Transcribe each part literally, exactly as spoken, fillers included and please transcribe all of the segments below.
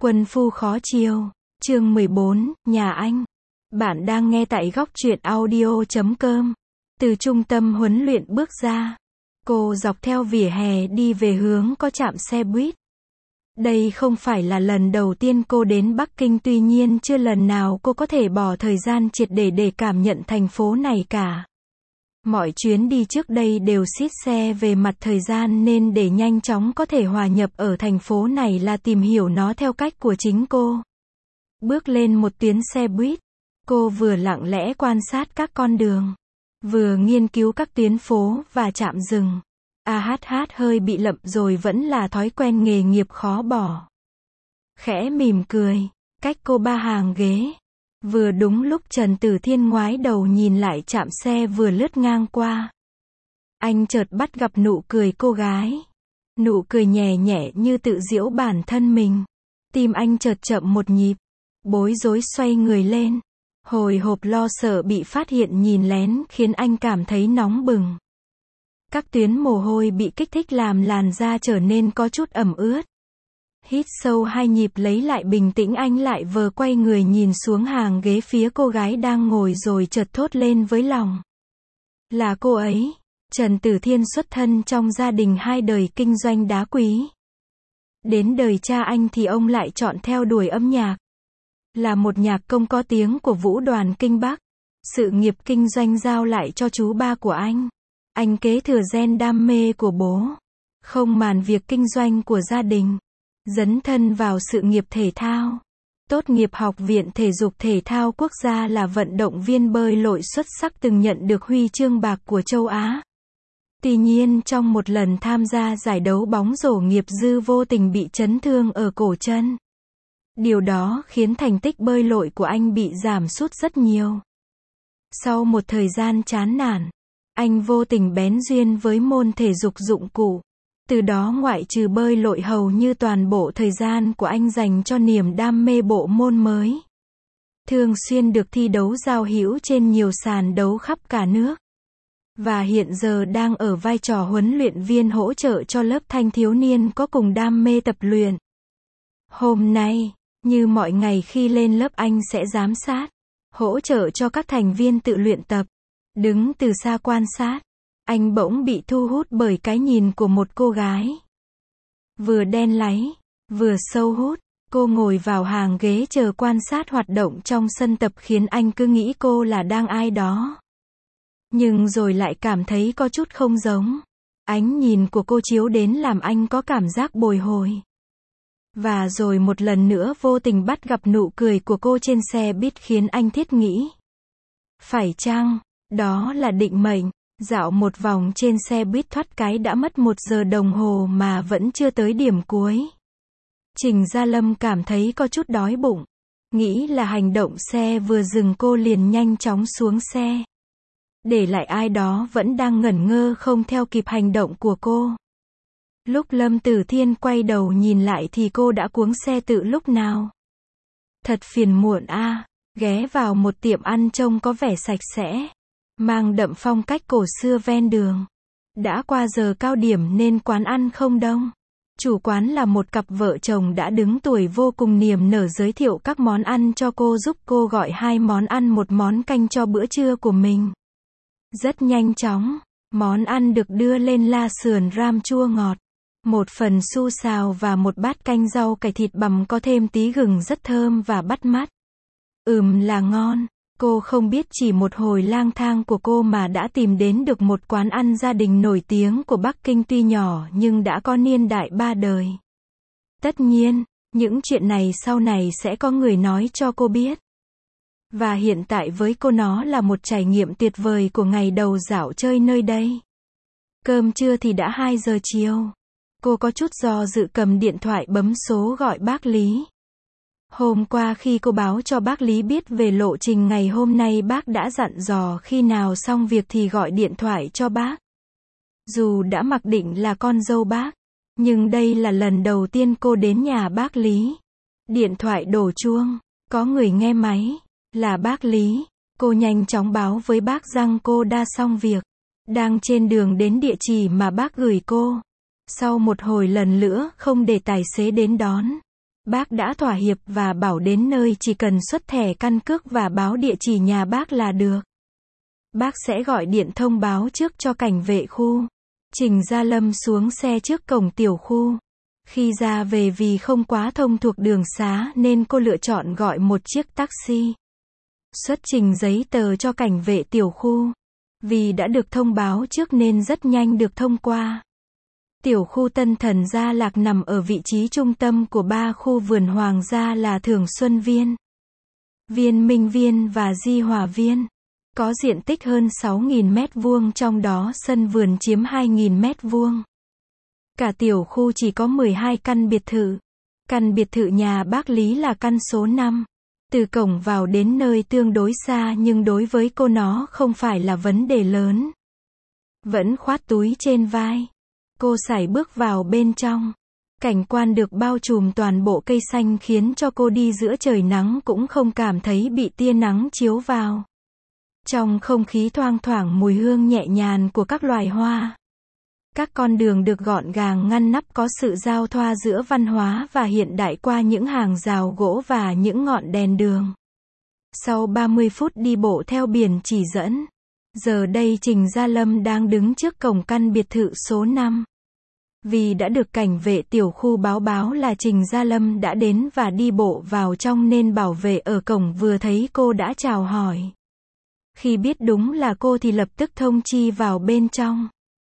Quân phu khó chiêu. Chương mười bốn, nhà anh. Bạn đang nghe tại góc truyện audio chấm com. Từ trung tâm huấn luyện bước ra, cô dọc theo vỉa hè đi về hướng có trạm xe buýt. Đây không phải là lần đầu tiên cô đến Bắc Kinh, tuy nhiên chưa lần nào cô có thể bỏ thời gian triệt để để cảm nhận thành phố này cả. Mọi chuyến đi trước đây đều siết xe về mặt thời gian, nên để nhanh chóng có thể hòa nhập ở thành phố này là tìm hiểu nó theo cách của chính cô. Bước lên một tuyến xe buýt, cô vừa lặng lẽ quan sát các con đường, vừa nghiên cứu các tuyến phố và trạm dừng. A hát hát hơi bị lậm rồi, vẫn là thói quen nghề nghiệp khó bỏ. Khẽ mỉm cười, cách cô ba hàng ghế. Vừa đúng lúc Trần Tử Thiên ngoái đầu nhìn lại trạm xe vừa lướt ngang qua. Anh chợt bắt gặp nụ cười cô gái. Nụ cười nhẹ nhẹ như tự giễu bản thân mình. Tim anh chợt chậm một nhịp. Bối rối xoay người lên. Hồi hộp lo sợ bị phát hiện nhìn lén khiến anh cảm thấy nóng bừng. Các tuyến mồ hôi bị kích thích làm làn da trở nên có chút ẩm ướt. Hít sâu hai nhịp lấy lại bình tĩnh, anh lại vờ quay người nhìn xuống hàng ghế phía cô gái đang ngồi rồi chợt thốt lên với lòng. Là cô ấy. Trần Tử Thiên xuất thân trong gia đình hai đời kinh doanh đá quý. Đến đời cha anh thì ông lại chọn theo đuổi âm nhạc. Là một nhạc công có tiếng của Vũ đoàn Kinh Bắc. Sự nghiệp kinh doanh giao lại cho chú ba của anh. Anh kế thừa gen đam mê của bố. Không màn việc kinh doanh của gia đình. Dấn thân vào sự nghiệp thể thao. Tốt nghiệp Học viện Thể dục Thể thao Quốc gia, là vận động viên bơi lội xuất sắc từng nhận được huy chương bạc của châu Á. Tuy nhiên trong một lần tham gia giải đấu bóng rổ nghiệp dư vô tình bị chấn thương ở cổ chân. Điều đó khiến thành tích bơi lội của anh bị giảm sút rất nhiều. Sau một thời gian chán nản, anh vô tình bén duyên với môn thể dục dụng cụ. Từ đó ngoại trừ bơi lội, hầu như toàn bộ thời gian của anh dành cho niềm đam mê bộ môn mới. Thường xuyên được thi đấu giao hữu trên nhiều sàn đấu khắp cả nước. Và hiện giờ đang ở vai trò huấn luyện viên hỗ trợ cho lớp thanh thiếu niên có cùng đam mê tập luyện. Hôm nay, như mọi ngày khi lên lớp, anh sẽ giám sát, hỗ trợ cho các thành viên tự luyện tập. Đứng từ xa quan sát, anh bỗng bị thu hút bởi cái nhìn của một cô gái. Vừa đen láy, vừa sâu hút. Cô ngồi vào hàng ghế chờ quan sát hoạt động trong sân tập khiến anh cứ nghĩ cô là đang ai đó. Nhưng rồi lại cảm thấy có chút không giống. Ánh nhìn của cô chiếu đến làm anh có cảm giác bồi hồi. Và rồi một lần nữa vô tình bắt gặp nụ cười của cô trên xe buýt khiến anh thiết nghĩ. Phải chăng, đó là định mệnh? Dạo một vòng trên xe buýt thoát cái đã mất một giờ đồng hồ mà vẫn chưa tới điểm cuối. Trình Gia Lâm cảm thấy có chút đói bụng. Nghĩ là hành động xe vừa dừng cô liền nhanh chóng xuống xe. Để lại ai đó vẫn đang ngẩn ngơ không theo kịp hành động của cô. Lúc Lâm Tử Thiên quay đầu nhìn lại thì cô đã cuống xe từ lúc nào. Thật phiền muộn a. À. Ghé vào một tiệm ăn trông có vẻ sạch sẽ, mang đậm phong cách cổ xưa ven đường. Đã qua giờ cao điểm nên quán ăn không đông. Chủ quán là một cặp vợ chồng đã đứng tuổi vô cùng niềm nở giới thiệu các món ăn cho cô, giúp cô gọi hai món ăn một món canh cho bữa trưa của mình. Rất nhanh chóng, món ăn được đưa lên là sườn ram chua ngọt, một phần su xào và một bát canh rau cải thịt bằm có thêm tí gừng rất thơm và bắt mắt. Ừm là ngon. Cô không biết chỉ một hồi lang thang của cô mà đã tìm đến được một quán ăn gia đình nổi tiếng của Bắc Kinh, tuy nhỏ nhưng đã có niên đại ba đời. Tất nhiên, những chuyện này sau này sẽ có người nói cho cô biết. Và hiện tại với cô nó là một trải nghiệm tuyệt vời của ngày đầu dạo chơi nơi đây. Cơm trưa thì đã hai giờ chiều. Cô có chút do dự cầm điện thoại bấm số gọi bác Lý. Hôm qua khi cô báo cho bác Lý biết về lộ trình ngày hôm nay, bác đã dặn dò khi nào xong việc thì gọi điện thoại cho bác. Dù đã mặc định là con dâu bác, nhưng đây là lần đầu tiên cô đến nhà bác Lý. Điện thoại đổ chuông, có người nghe máy, là bác Lý. Cô nhanh chóng báo với bác rằng cô đã xong việc, đang trên đường đến địa chỉ mà bác gửi cô. Sau một hồi lần nữa không để tài xế đến đón, Bác đã thỏa hiệp và bảo đến nơi chỉ cần xuất thẻ căn cước và báo địa chỉ nhà bác là được. Bác sẽ gọi điện thông báo trước cho cảnh vệ khu. Trình Gia Lâm xuống xe trước cổng tiểu khu. Khi ra về vì không quá thông thuộc đường xá nên cô lựa chọn gọi một chiếc taxi. Xuất trình giấy tờ cho cảnh vệ tiểu khu. Vì đã được thông báo trước nên rất nhanh được thông qua. Tiểu khu Tân Thần Gia Lạc nằm ở vị trí trung tâm của ba khu vườn hoàng gia là Thường Xuân Viên, Viên Minh Viên và Di Hòa Viên. Có diện tích hơn sáu nghìn mét vuông, trong đó sân vườn chiếm hai nghìn mét vuông. Cả tiểu khu chỉ có mười hai căn biệt thự. Căn biệt thự nhà bác Lý là căn số năm. Từ cổng vào đến nơi tương đối xa nhưng đối với cô nó không phải là vấn đề lớn. Vẫn khoát túi trên vai. Cô sải bước vào bên trong. Cảnh quan được bao trùm toàn bộ cây xanh khiến cho cô đi giữa trời nắng cũng không cảm thấy bị tia nắng chiếu vào. Trong không khí thoang thoảng mùi hương nhẹ nhàng của các loài hoa. Các con đường được gọn gàng ngăn nắp, có sự giao thoa giữa văn hóa và hiện đại qua những hàng rào gỗ và những ngọn đèn đường. Sau ba mươi phút đi bộ theo biển chỉ dẫn, giờ đây Trình Gia Lâm đang đứng trước cổng căn biệt thự số năm. Vì đã được cảnh vệ tiểu khu báo báo là Trình Gia Lâm đã đến và đi bộ vào trong nên bảo vệ ở cổng vừa thấy cô đã chào hỏi. Khi biết đúng là cô thì lập tức thông chi vào bên trong.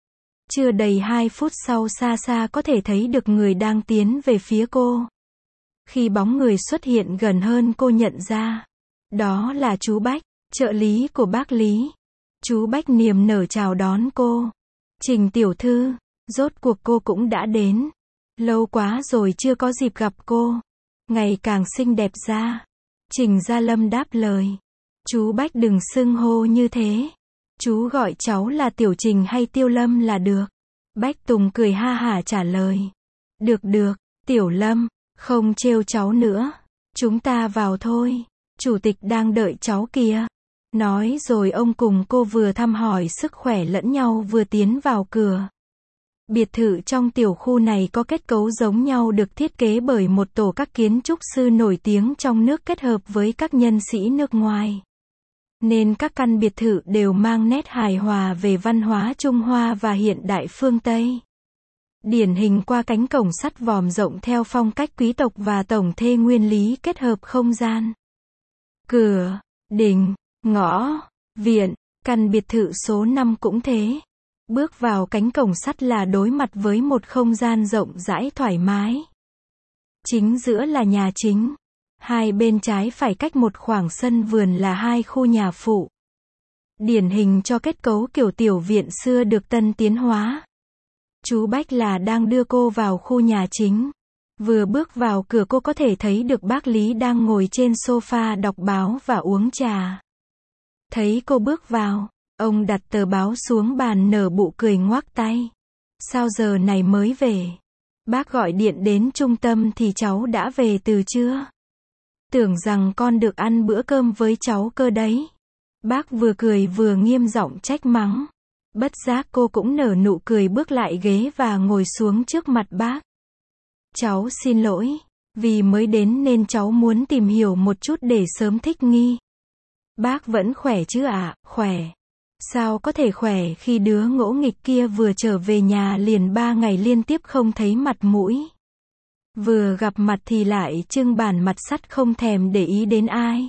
Chưa đầy hai phút sau, xa xa có thể thấy được người đang tiến về phía cô. Khi bóng người xuất hiện gần hơn, cô nhận ra. Đó là chú Bách, trợ lý của bác Lý. Chú Bách niềm nở chào đón cô. Trình tiểu thư, rốt cuộc cô cũng đã đến. Lâu quá rồi chưa có dịp gặp cô. Ngày càng xinh đẹp ra. Trình Gia Lâm đáp lời. Chú Bách đừng xưng hô như thế. Chú gọi cháu là Tiểu Trình hay Tiêu Lâm là được. Bách Tùng cười ha hả trả lời. Được được, Tiểu Lâm, không trêu cháu nữa. Chúng ta vào thôi. Chủ tịch đang đợi cháu kìa. Nói rồi ông cùng cô vừa thăm hỏi sức khỏe lẫn nhau vừa tiến vào cửa. Biệt thự trong tiểu khu này có kết cấu giống nhau, được thiết kế bởi một tổ các kiến trúc sư nổi tiếng trong nước kết hợp với các nhân sĩ nước ngoài. Nên các căn biệt thự đều mang nét hài hòa về văn hóa Trung Hoa và hiện đại phương Tây. Điển hình qua cánh cổng sắt vòm rộng theo phong cách quý tộc và tổng thể nguyên lý kết hợp không gian. Cửa, đình, ngõ, viện, căn biệt thự số năm cũng thế. Bước vào cánh cổng sắt là đối mặt với một không gian rộng rãi thoải mái. Chính giữa là nhà chính. Hai bên trái phải cách một khoảng sân vườn là hai khu nhà phụ. Điển hình cho kết cấu kiểu tiểu viện xưa được tân tiến hóa. Chú Bách là đang đưa cô vào khu nhà chính. Vừa bước vào cửa cô có thể thấy được bác Lý đang ngồi trên sofa đọc báo và uống trà. Thấy cô bước vào, ông đặt tờ báo xuống bàn nở nụ cười ngoác tay. Sao giờ này mới về? Bác gọi điện đến trung tâm thì cháu đã về từ trưa. Tưởng rằng con được ăn bữa cơm với cháu cơ đấy. Bác vừa cười vừa nghiêm giọng trách mắng. Bất giác cô cũng nở nụ cười bước lại ghế và ngồi xuống trước mặt bác. Cháu xin lỗi, vì mới đến nên cháu muốn tìm hiểu một chút để sớm thích nghi. Bác vẫn khỏe chứ ạ? À? Khỏe. Sao có thể khỏe khi đứa ngỗ nghịch kia vừa trở về nhà liền ba ngày liên tiếp không thấy mặt mũi. Vừa gặp mặt thì lại trưng bản mặt sắt không thèm để ý đến ai.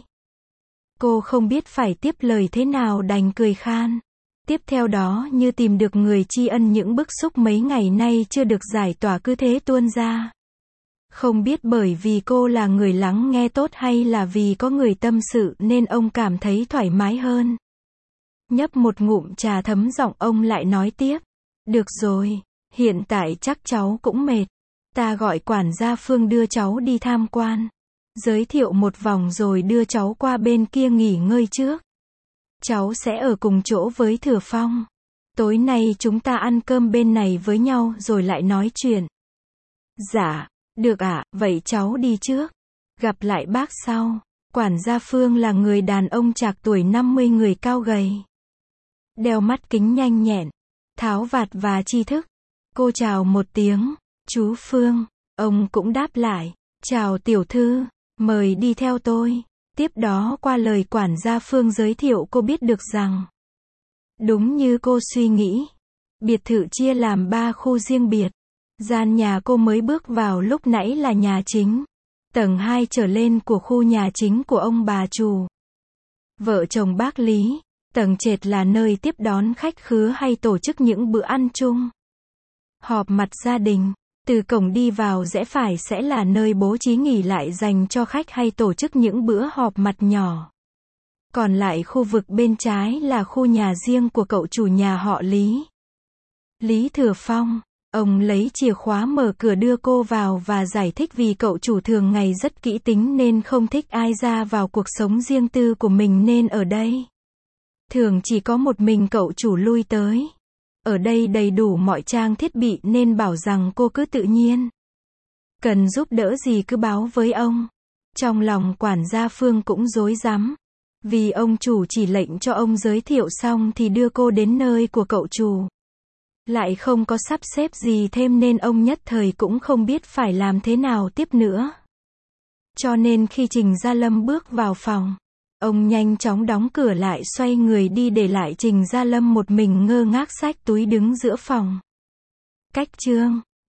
Cô không biết phải tiếp lời thế nào đành cười khan. Tiếp theo đó như tìm được người tri ân, những bức xúc mấy ngày nay chưa được giải tỏa cứ thế tuôn ra. Không biết bởi vì cô là người lắng nghe tốt hay là vì có người tâm sự nên ông cảm thấy thoải mái hơn. Nhấp một ngụm trà thấm giọng ông lại nói tiếp. Được rồi, hiện tại chắc cháu cũng mệt. Ta gọi quản gia Phương đưa cháu đi tham quan. Giới thiệu một vòng rồi đưa cháu qua bên kia nghỉ ngơi trước. Cháu sẽ ở cùng chỗ với Thừa Phong. Tối nay chúng ta ăn cơm bên này với nhau rồi lại nói chuyện. Dạ, được ạ, vậy cháu đi trước. Gặp lại bác sau. Quản gia Phương là người đàn ông trạc tuổi năm mươi, người cao gầy. Đeo mắt kính nhanh nhẹn, tháo vạt và tri thức. Cô chào một tiếng. Chú Phương. Ông cũng đáp lại. Chào tiểu thư, mời đi theo tôi. Tiếp đó qua lời quản gia Phương giới thiệu cô biết được rằng, đúng như cô suy nghĩ, biệt thự chia làm ba khu riêng biệt. Gian nhà cô mới bước vào lúc nãy là nhà chính. Tầng hai trở lên của khu nhà chính của ông bà chủ. Vợ chồng bác Lý. Tầng trệt là nơi tiếp đón khách khứa hay tổ chức những bữa ăn chung. Họp mặt gia đình. Từ cổng đi vào rẽ phải sẽ là nơi bố trí nghỉ lại dành cho khách hay tổ chức những bữa họp mặt nhỏ. Còn lại khu vực bên trái là khu nhà riêng của cậu chủ nhà họ Lý. Lý Thừa Phong. Ông lấy chìa khóa mở cửa đưa cô vào và giải thích vì cậu chủ thường ngày rất kỹ tính nên không thích ai ra vào cuộc sống riêng tư của mình nên ở đây. Thường chỉ có một mình cậu chủ lui tới. Ở đây đầy đủ mọi trang thiết bị nên bảo rằng cô cứ tự nhiên. Cần giúp đỡ gì cứ báo với ông. Trong lòng quản gia Phương cũng rối rắm. Vì ông chủ chỉ lệnh cho ông giới thiệu xong thì đưa cô đến nơi của cậu chủ. Lại không có sắp xếp gì thêm nên ông nhất thời cũng không biết phải làm thế nào tiếp nữa. Cho nên khi Trình Gia Lâm bước vào phòng, ông nhanh chóng đóng cửa lại xoay người đi để lại Trình Gia Lâm một mình ngơ ngác xách túi đứng giữa phòng. Cách chương